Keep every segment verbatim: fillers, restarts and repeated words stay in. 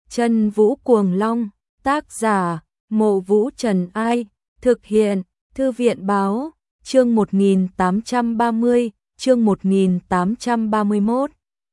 Chân Vũ Cuồng Long, tác giả, Mộ Vũ Trần Ai, thực hiện, Thư viện Báo, chương một nghìn tám trăm ba mươi, chương một nghìn tám trăm ba mươi mốt.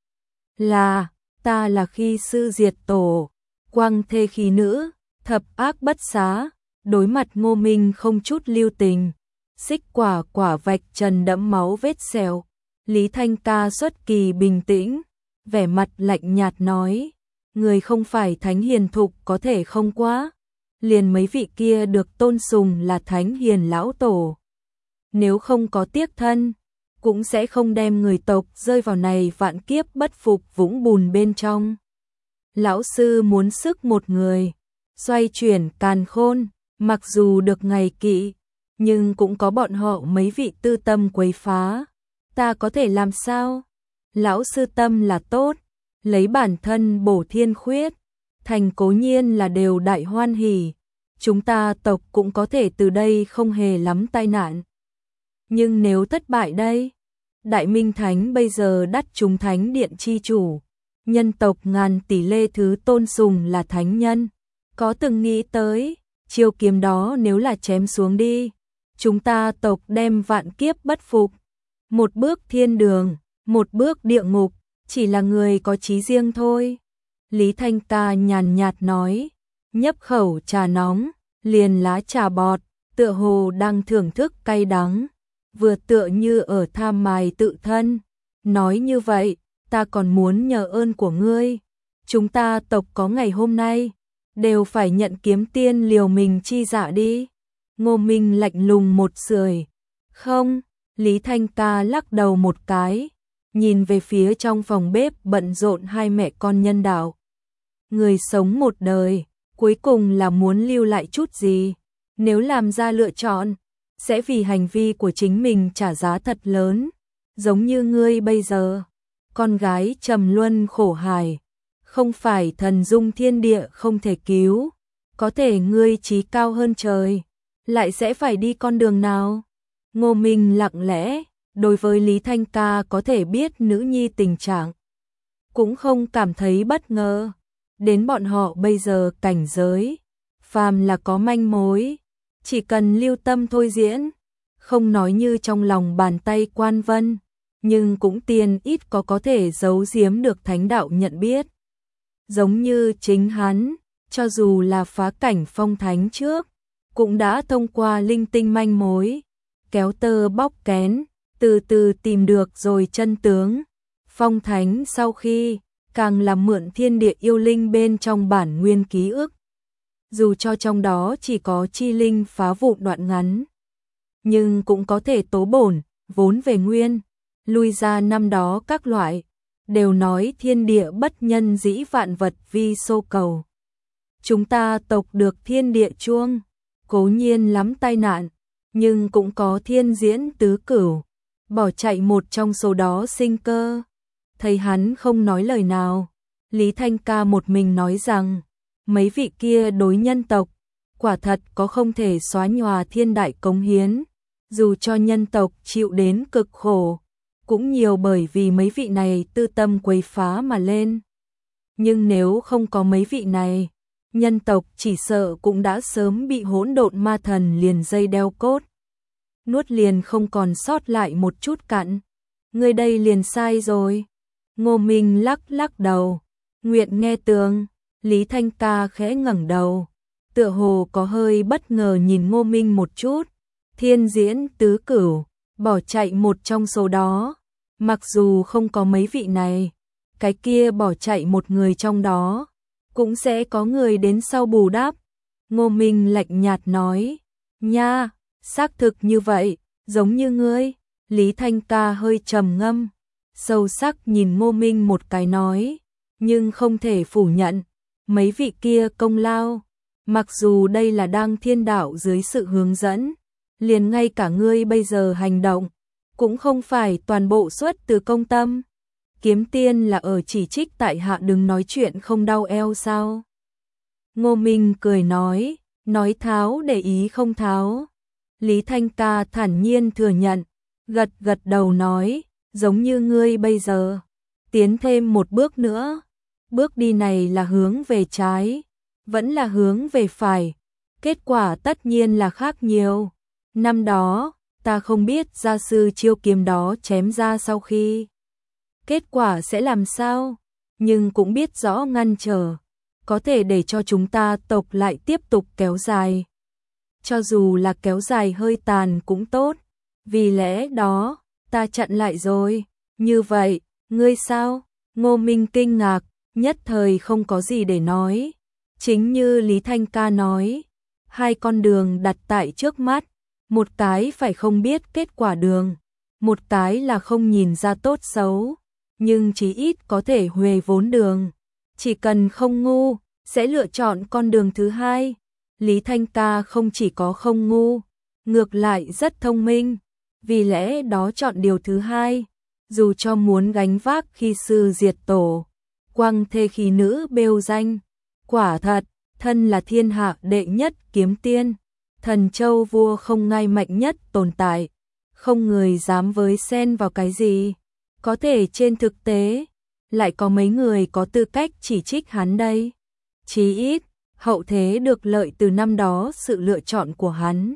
Là, ta là khi sư diệt tổ, quang thê khí nữ, thập ác bất xá, đối mặt Ngô Minh không chút lưu tình, xích quả quả vạch trần đẫm máu vết sẹo. Lý Thanh Ca xuất kỳ bình tĩnh, vẻ mặt lạnh nhạt nói, người không phải thánh hiền thục có thể không quá, liền mấy vị kia được tôn sùng là thánh hiền lão tổ. Nếu không có tiếc thân, cũng sẽ không đem người tộc rơi vào này vạn kiếp bất phục vũng bùn bên trong. Lão sư muốn sức một người, xoay chuyển càn khôn, mặc dù được ngày kỵ, nhưng cũng có bọn họ mấy vị tư tâm quấy phá. Ta có thể làm sao? Lão sư tâm là tốt, lấy bản thân bổ thiên khuyết, thành cố nhiên là đều đại hoan hỉ. Chúng ta tộc cũng có thể từ đây không hề lắm tai nạn. Nhưng nếu thất bại đây? Đại Minh Thánh bây giờ đắt chúng thánh điện chi chủ, nhân tộc ngàn tỷ lê thứ tôn sùng là thánh nhân. Có từng nghĩ tới, chiêu kiếm đó nếu là chém xuống đi, chúng ta tộc đem vạn kiếp bất phục. Một bước thiên đường, một bước địa ngục, chỉ là người có chí riêng thôi. Lý Thanh Ca nhàn nhạt nói, nhấp khẩu trà nóng, liền lá trà bọt, tựa hồ đang thưởng thức cay đắng, vừa tựa như ở tham mài tự thân. Nói như vậy, ta còn muốn nhờ ơn của ngươi. Chúng ta tộc có ngày hôm nay, đều phải nhận kiếm tiên liều mình chi dạ đi. Ngô Minh lạnh lùng một sưởi. Không. Lý Thanh Ca lắc đầu một cái, nhìn về phía trong phòng bếp bận rộn hai mẹ con nhân đạo. Người sống một đời, cuối cùng là muốn lưu lại chút gì? Nếu làm ra lựa chọn, sẽ vì hành vi của chính mình trả giá thật lớn. Giống như ngươi bây giờ, con gái trầm luân khổ hài, không phải thần dung thiên địa không thể cứu, có thể ngươi chí cao hơn trời, lại sẽ phải đi con đường nào? Ngô Minh lặng lẽ, đối với Lý Thanh Ca có thể biết nữ nhi tình trạng, cũng không cảm thấy bất ngờ. Đến bọn họ bây giờ cảnh giới, phàm là có manh mối, chỉ cần lưu tâm thôi diễn, không nói như trong lòng bàn tay Quan Vân, nhưng cũng tiền ít có có thể giấu giếm được thánh đạo nhận biết. Giống như chính hắn, cho dù là phá cảnh phong thánh trước, cũng đã thông qua linh tinh manh mối, kéo tơ bóc kén, từ từ tìm được rồi chân tướng. Phong thánh sau khi, càng là mượn thiên địa yêu linh bên trong bản nguyên ký ức. Dù cho trong đó chỉ có chi linh phá vụn đoạn ngắn, nhưng cũng có thể tố bổn, vốn về nguyên, lui ra năm đó các loại, đều nói thiên địa bất nhân dĩ vạn vật vi xô cầu. Chúng ta tộc được thiên địa chuông, cố nhiên lắm tai nạn, nhưng cũng có thiên diễn tứ cửu, bỏ chạy một trong số đó sinh cơ. Thấy hắn không nói lời nào, Lý Thanh Ca một mình nói rằng, mấy vị kia đối nhân tộc, quả thật có không thể xóa nhòa thiên đại cống hiến, dù cho nhân tộc chịu đến cực khổ, cũng nhiều bởi vì mấy vị này tư tâm quấy phá mà lên. Nhưng nếu không có mấy vị này, nhân tộc chỉ sợ cũng đã sớm bị hỗn độn ma thần liền dây đeo cốt, nuốt liền không còn sót lại một chút cặn. Người đây liền sai rồi. Ngô Minh lắc lắc đầu, nguyện nghe tường. Lý Thanh Ca khẽ ngẩng đầu, tựa hồ có hơi bất ngờ nhìn Ngô Minh một chút. Thiên diễn tứ cửu, bỏ chạy một trong số đó, mặc dù không có mấy vị này, cái kia bỏ chạy một người trong đó, cũng sẽ có người đến sau bù đắp. Ngô Minh lạnh nhạt nói, nha, xác thực như vậy, giống như ngươi. Lý Thanh Ca hơi trầm ngâm, sâu sắc nhìn Ngô Minh một cái nói, nhưng không thể phủ nhận, mấy vị kia công lao, mặc dù đây là đang thiên đạo dưới sự hướng dẫn, liền ngay cả ngươi bây giờ hành động, cũng không phải toàn bộ xuất từ công tâm. Kiếm tiên là ở chỉ trích tại hạ đừng nói chuyện không đau eo sao? Ngô Minh cười nói, nói tháo để ý không tháo. Lý Thanh Ca thản nhiên thừa nhận, gật gật đầu nói, giống như ngươi bây giờ, tiến thêm một bước nữa, bước đi này là hướng về trái, vẫn là hướng về phải, kết quả tất nhiên là khác nhiều. Năm đó, ta không biết gia sư chiêu kiếm đó chém ra sau khi kết quả sẽ làm sao, nhưng cũng biết rõ ngăn trở, có thể để cho chúng ta tộc lại tiếp tục kéo dài. Cho dù là kéo dài hơi tàn cũng tốt, vì lẽ đó, ta chặn lại rồi. Như vậy, ngươi sao? Ngô Minh kinh ngạc, nhất thời không có gì để nói. Chính như Lý Thanh Ca nói, hai con đường đặt tại trước mắt, một cái phải không biết kết quả đường, một cái là không nhìn ra tốt xấu, nhưng chí ít có thể huề vốn đường. Chỉ cần không ngu, sẽ lựa chọn con đường thứ hai. Lý Thanh Ca không chỉ có không ngu, ngược lại rất thông minh, vì lẽ đó chọn điều thứ hai, dù cho muốn gánh vác khi sư diệt tổ, quăng thê khí nữ bêu danh. Quả thật, thân là thiên hạ đệ nhất kiếm tiên, Thần Châu vua không ngai mạnh nhất tồn tại, không người dám với xen vào cái gì. Có thể trên thực tế, lại có mấy người có tư cách chỉ trích hắn đây. Chí ít, hậu thế được lợi từ năm đó sự lựa chọn của hắn,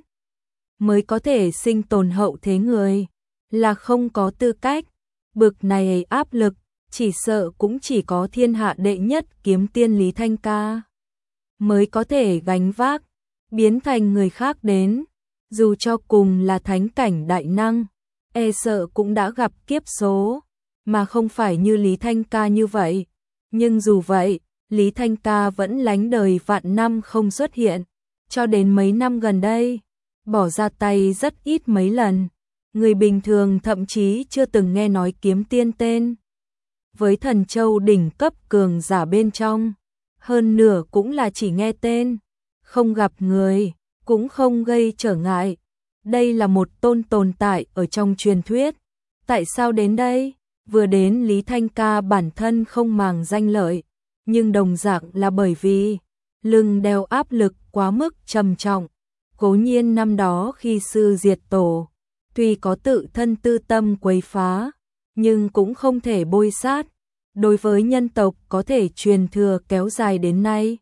mới có thể sinh tồn hậu thế người, là không có tư cách. Bực này áp lực, chỉ sợ cũng chỉ có thiên hạ đệ nhất kiếm tiên Lý Thanh Ca mới có thể gánh vác, biến thành người khác đến, dù cho cùng là thánh cảnh đại năng, e sợ cũng đã gặp kiếp số, mà không phải như Lý Thanh Ca như vậy. Nhưng dù vậy, Lý Thanh Ca vẫn lánh đời vạn năm không xuất hiện, cho đến mấy năm gần đây, bỏ ra tay rất ít mấy lần. Người bình thường thậm chí chưa từng nghe nói kiếm tiên tên. Với Thần Châu đỉnh cấp cường giả bên trong, hơn nửa cũng là chỉ nghe tên, không gặp người, cũng không gây trở ngại. Đây là một tôn tồn tại ở trong truyền thuyết. Tại sao đến đây? Vừa đến Lý Thanh Ca bản thân không màng danh lợi, nhưng đồng dạng là bởi vì lưng đeo áp lực quá mức trầm trọng. Cố nhiên năm đó khi sư diệt tổ, tuy có tự thân tư tâm quấy phá, nhưng cũng không thể bôi sát. Đối với nhân tộc có thể truyền thừa kéo dài đến nay,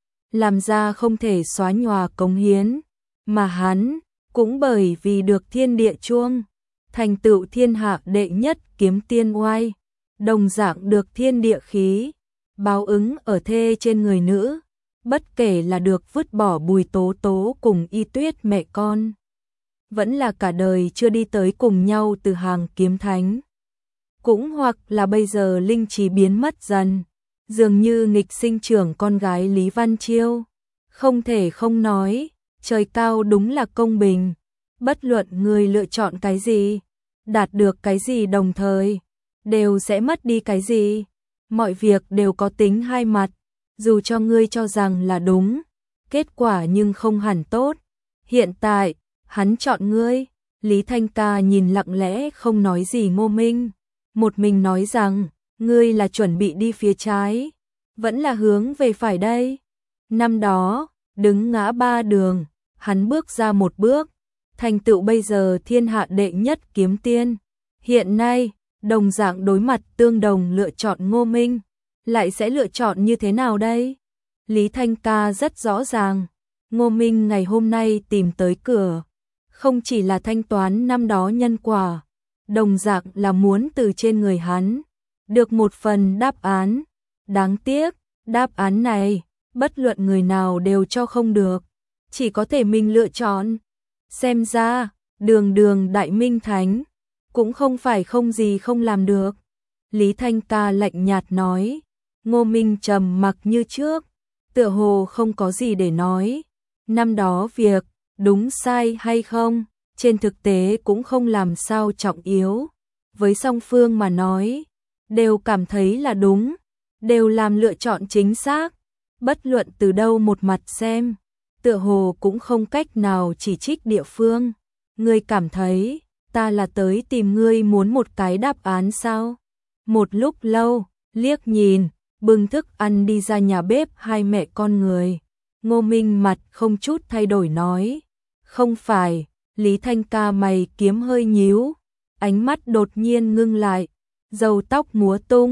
làm ra không thể xóa nhòa cống hiến, mà hắn cũng bởi vì được thiên địa chuông, thành tựu thiên hạ đệ nhất kiếm tiên oai, đồng dạng được thiên địa khí, báo ứng ở thê trên người nữ, bất kể là được vứt bỏ Bùi Tố Tố cùng Y Tuyết mẹ con, vẫn là cả đời chưa đi tới cùng nhau từ hàng kiếm thánh, cũng hoặc là bây giờ linh trí biến mất dần, dường như nghịch sinh trưởng con gái Lý Văn Chiêu. Không thể không nói, trời cao đúng là công bình, bất luận người lựa chọn cái gì, đạt được cái gì đồng thời, đều sẽ mất đi cái gì. Mọi việc đều có tính hai mặt, dù cho ngươi cho rằng là đúng, kết quả nhưng không hẳn tốt. Hiện tại, hắn chọn ngươi. Lý Thanh Ca nhìn lặng lẽ không nói gì Ngô Minh, một mình nói rằng, ngươi là chuẩn bị đi phía trái, vẫn là hướng về phải đây. Năm đó, đứng ngã ba đường, hắn bước ra một bước, thành tựu bây giờ thiên hạ đệ nhất kiếm tiên. Hiện nay, đồng dạng đối mặt tương đồng lựa chọn Ngô Minh, lại sẽ lựa chọn như thế nào đây? Lý Thanh Ca rất rõ ràng, Ngô Minh ngày hôm nay tìm tới cửa, không chỉ là thanh toán năm đó nhân quả, đồng dạng là muốn từ trên người hắn được một phần đáp án. Đáng tiếc, đáp án này, bất luận người nào đều cho không được, chỉ có thể mình lựa chọn. Xem ra, đường đường đại minh thánh, cũng không phải không gì không làm được. Lý Thanh Ca lạnh nhạt nói. Ngô Minh trầm mặc như trước, tựa hồ không có gì để nói. Năm đó việc, đúng sai hay không, trên thực tế cũng không làm sao trọng yếu. Với song phương mà nói, đều cảm thấy là đúng, đều làm lựa chọn chính xác. Bất luận từ đâu một mặt xem, tựa hồ cũng không cách nào chỉ trích địa phương. Ngươi cảm thấy, ta là tới tìm ngươi muốn một cái đáp án sao? Một lúc lâu, liếc nhìn, bưng thức ăn đi ra nhà bếp hai mẹ con người. Ngô Minh mặt không chút thay đổi nói. Không phải. Lý Thanh Ca mày kiếm hơi nhíu, ánh mắt đột nhiên ngưng lại, râu tóc múa tung,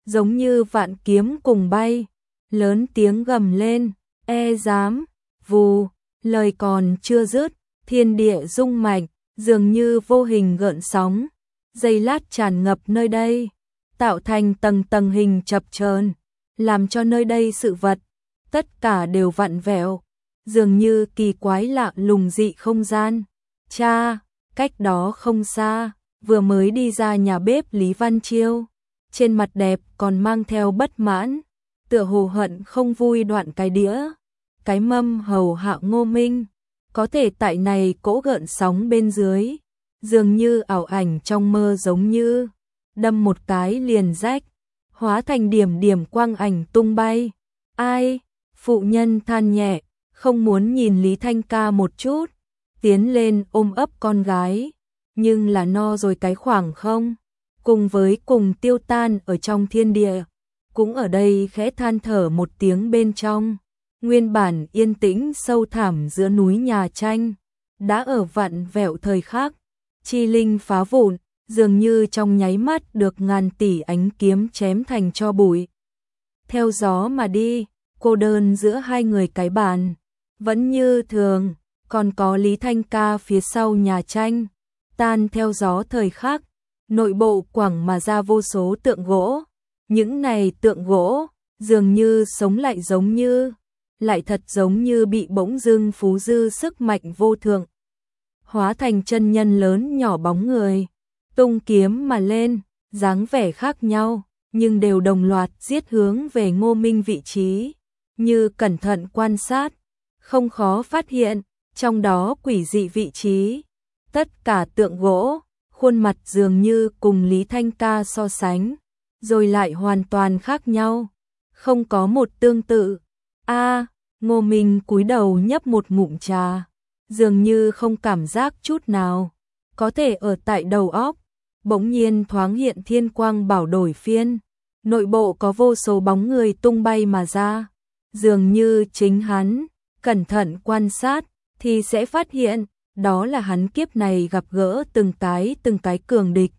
giống như vạn kiếm cùng bay, lớn tiếng gầm lên, e dám, vù, lời còn chưa dứt, thiên địa rung mạnh, dường như vô hình gợn sóng, giây lát tràn ngập nơi đây, tạo thành tầng tầng hình chập chờn, làm cho nơi đây sự vật, tất cả đều vặn vẹo, dường như kỳ quái lạ lùng dị không gian. Cha, cách đó không xa, vừa mới đi ra nhà bếp Lý Văn Chiêu, trên mặt đẹp còn mang theo bất mãn, tựa hồ hận không vui đoạn cái đĩa, cái mâm hầu hạ Ngô Minh, có thể tại này cỗ gợn sóng bên dưới, dường như ảo ảnh trong mơ giống như đâm một cái liền rách, hóa thành điểm điểm quang ảnh tung bay. Ai? Phụ nhân than nhẹ, không muốn nhìn Lý Thanh Ca một chút, tiến lên ôm ấp con gái, nhưng là no rồi cái khoảng không, cùng với cùng tiêu tan ở trong thiên địa, cũng ở đây khẽ than thở một tiếng bên trong, nguyên bản yên tĩnh sâu thẳm giữa núi nhà tranh, đã ở vặn vẹo thời khắc, chi linh phá vụn, dường như trong nháy mắt được ngàn tỷ ánh kiếm chém thành tro bụi. Theo gió mà đi, cô đơn giữa hai người cái bàn, vẫn như thường, còn có Lý Thanh Ca phía sau nhà tranh, tan theo gió thời khắc, nội bộ quẳng mà ra vô số tượng gỗ, những này tượng gỗ, dường như sống lại giống như, lại thật giống như bị bỗng dưng phú dư sức mạnh vô thượng, hóa thành chân nhân lớn nhỏ bóng người, tung kiếm mà lên, dáng vẻ khác nhau, nhưng đều đồng loạt giết hướng về Ngô Minh vị trí, như cẩn thận quan sát, không khó phát hiện, trong đó quỷ dị vị trí, tất cả tượng gỗ, khuôn mặt dường như cùng Lý Thanh Ca so sánh, rồi lại hoàn toàn khác nhau, không có một tương tự. A, Ngô Minh cúi đầu nhấp một ngụm trà, dường như không cảm giác chút nào, có thể ở tại đầu óc, bỗng nhiên thoáng hiện thiên quang bảo đổi phiên, nội bộ có vô số bóng người tung bay mà ra, dường như chính hắn, cẩn thận quan sát, thì sẽ phát hiện, đó là hắn kiếp này gặp gỡ từng cái từng cái cường địch.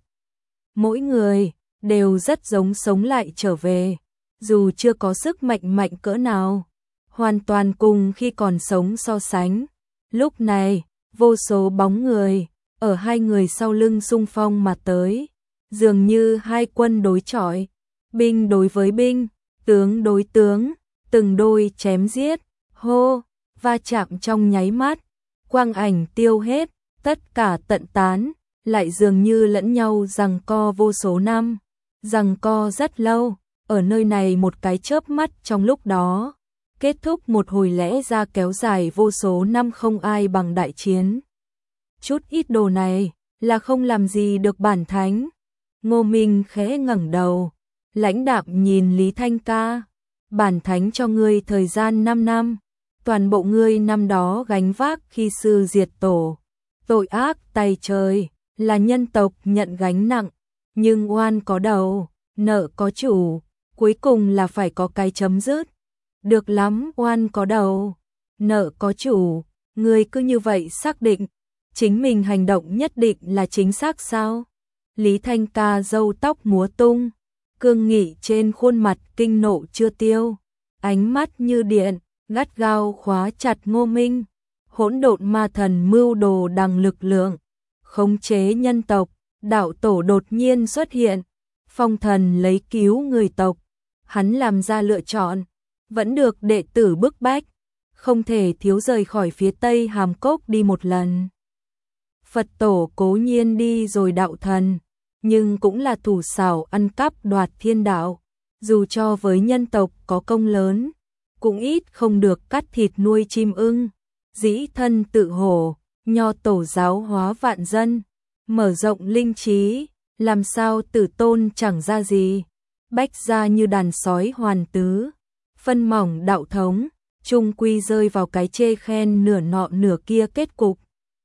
Mỗi người, đều rất giống sống lại trở về, dù chưa có sức mạnh mạnh cỡ nào, hoàn toàn cùng khi còn sống so sánh. Lúc này, vô số bóng người, ở hai người sau lưng xung phong mà tới, dường như hai quân đối chọi, binh đối với binh, tướng đối tướng, từng đôi chém giết, hô, va chạm trong nháy mắt, quang ảnh tiêu hết, tất cả tận tán, lại dường như lẫn nhau giằng co vô số năm, giằng co rất lâu, ở nơi này một cái chớp mắt trong lúc đó, kết thúc một hồi lẽ ra kéo dài vô số năm không ai bằng đại chiến. Chút ít đồ này, là không làm gì được bản thánh. Ngô Minh khẽ ngẩng đầu, lãnh đạm nhìn Lý Thanh Ca, bản thánh cho ngươi thời gian năm năm, toàn bộ ngươi năm đó gánh vác khi sư diệt tổ, tội ác tày trời, là nhân tộc nhận gánh nặng, nhưng oan có đầu, nợ có chủ, cuối cùng là phải có cái chấm dứt. Được lắm, oan có đầu, nợ có chủ, ngươi cứ như vậy xác định, chính mình hành động nhất định là chính xác sao? Lý Thanh Ca râu tóc múa tung, cương nghị trên khuôn mặt kinh nộ chưa tiêu, ánh mắt như điện, gắt gao khóa chặt Ngô Minh, hỗn độn ma thần mưu đồ đằng lực lượng, khống chế nhân tộc, đạo tổ đột nhiên xuất hiện, phong thần lấy cứu người tộc, hắn làm ra lựa chọn, vẫn được đệ tử bức bách, không thể thiếu rời khỏi phía Tây Hàm Cốc đi một lần. Phật tổ cố nhiên đi rồi đạo thần, nhưng cũng là thủ xảo ăn cắp đoạt thiên đạo, dù cho với nhân tộc có công lớn, cũng ít không được cắt thịt nuôi chim ưng, dĩ thân tự hổ, nho tổ giáo hóa vạn dân, mở rộng linh trí, làm sao tử tôn chẳng ra gì, bách ra như đàn sói hoàn tứ, phân mỏng đạo thống, chung quy rơi vào cái chê khen nửa nọ nửa kia kết cục.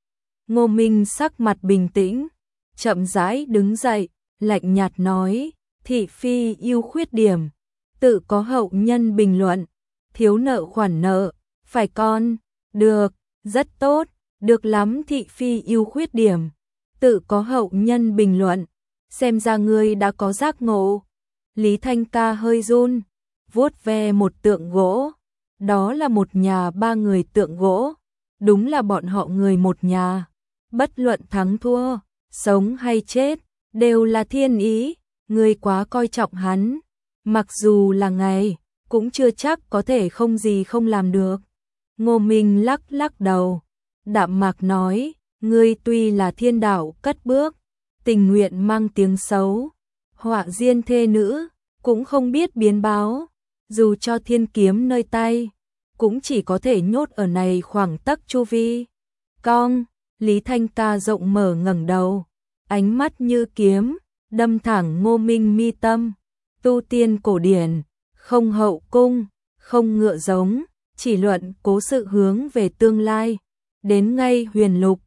Ngô Minh sắc mặt bình tĩnh, chậm rãi đứng dậy, lạnh nhạt nói, thị phi yêu khuyết điểm, tự có hậu nhân bình luận, thiếu nợ khoản nợ, phải con, được, rất tốt, được lắm thị phi yêu khuyết điểm, tự có hậu nhân bình luận, xem ra ngươi đã có giác ngộ. Lý Thanh Ca hơi run, vuốt ve một tượng gỗ. Đó là một nhà ba người tượng gỗ. Đúng là bọn họ người một nhà. Bất luận thắng thua, sống hay chết, đều là thiên ý. Người quá coi trọng hắn. Mặc dù là ngày, cũng chưa chắc có thể không gì không làm được. Ngô Minh lắc lắc đầu. Đạm mạc nói, ngươi tuy là thiên đạo cất bước, tình nguyện mang tiếng xấu, họa diên thê nữ, cũng không biết biến báo. Dù cho thiên kiếm nơi tay, cũng chỉ có thể nhốt ở này khoảng tấc chu vi. Cong, Lý Thanh Ca rộng mở ngẩng đầu, ánh mắt như kiếm, đâm thẳng Ngô Minh mi tâm. Tu tiên cổ điển, không hậu cung, không ngựa giống, chỉ luận cố sự hướng về tương lai. Đến ngay huyền lục,